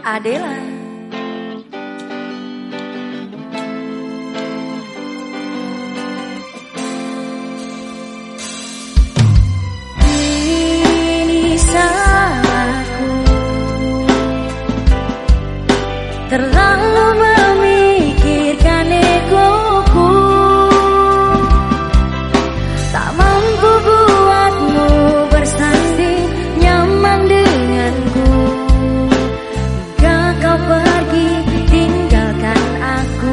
Adela. Ini salahku, terlalu memikirkan egoku, tak mampu buatmu bersanding nyaman denganku. Hingga kau pergi tinggalkan aku.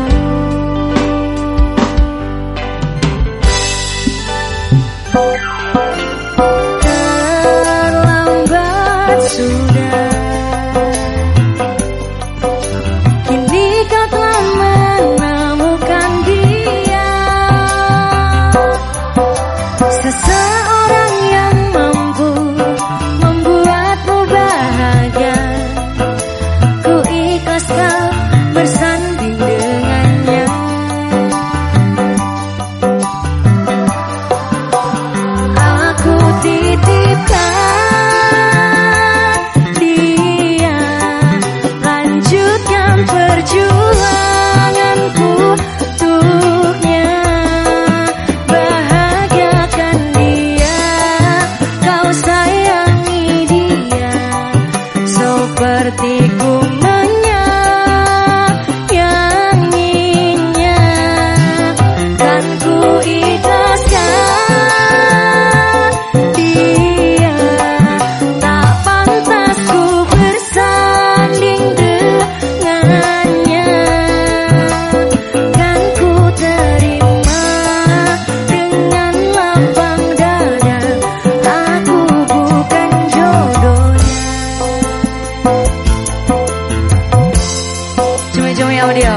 Terlambat sudah, kini kau telah menemukan dia, seseorang yang mampu membuatmu bahagia. Ku ikhlas kau bersanding dengannya. Aku titipkan dia, lanjutkan perjuanganku untuknya. Bahagiakan dia, kau sayangi dia, sepertiku menyayanginya. Kan ku ikhlaskan dia, tak pantas ku bersanding dengannya. Kan ku terima dengan lapang dada, aku bukan jodohnya. Cumi-cumi audio.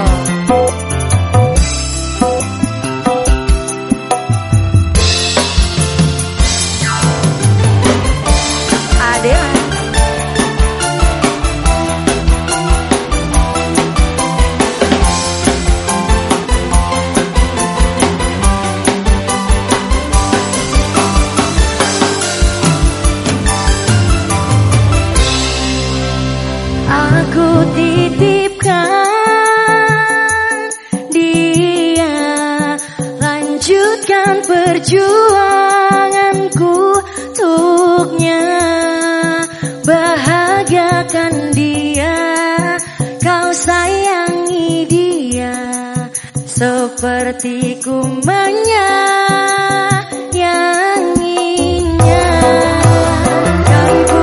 Adela. Aku titipkan dia, lanjutkan perjuanganku untuknya. Bahagiakan dia, kau sayangi dia, sepertiku menyayanginya. Kan ku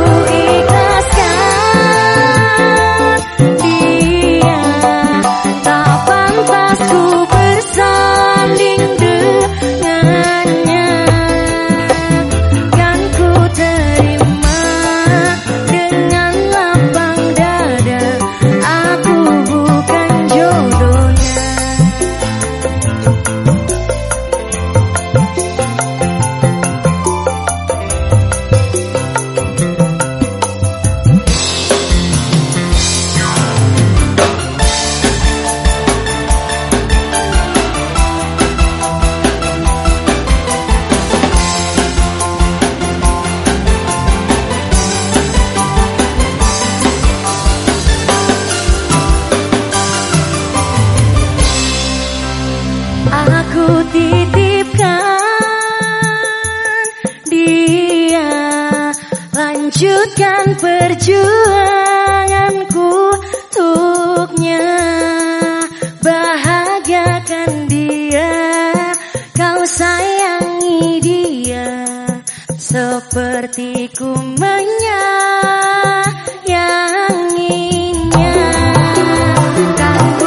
ikhlaskan dia, tak pantas ku bersanding dengannya. Kan ku terima dengan lapang dada, aku bukan jodohnya. Aku titipkan dia, lanjutkan perjuanganku untuknya. Bahagiakan dia, kau sayangi dia, sepertiku menyayanginya. Kan ku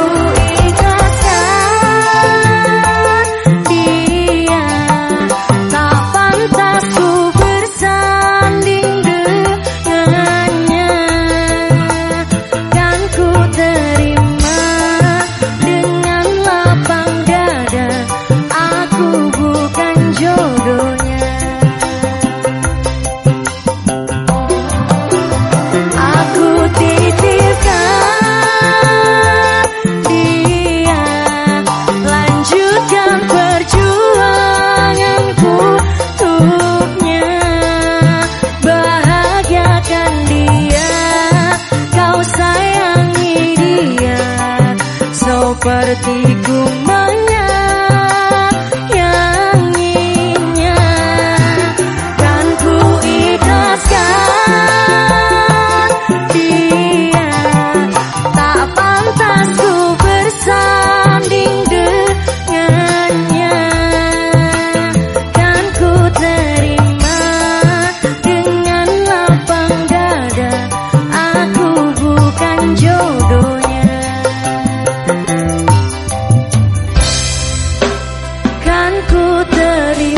ikhlaskan dia, tak pantas ku bersanding dengannya. Kan ku terima dengan lapang dada, aku bukan jodohnya. ku terima.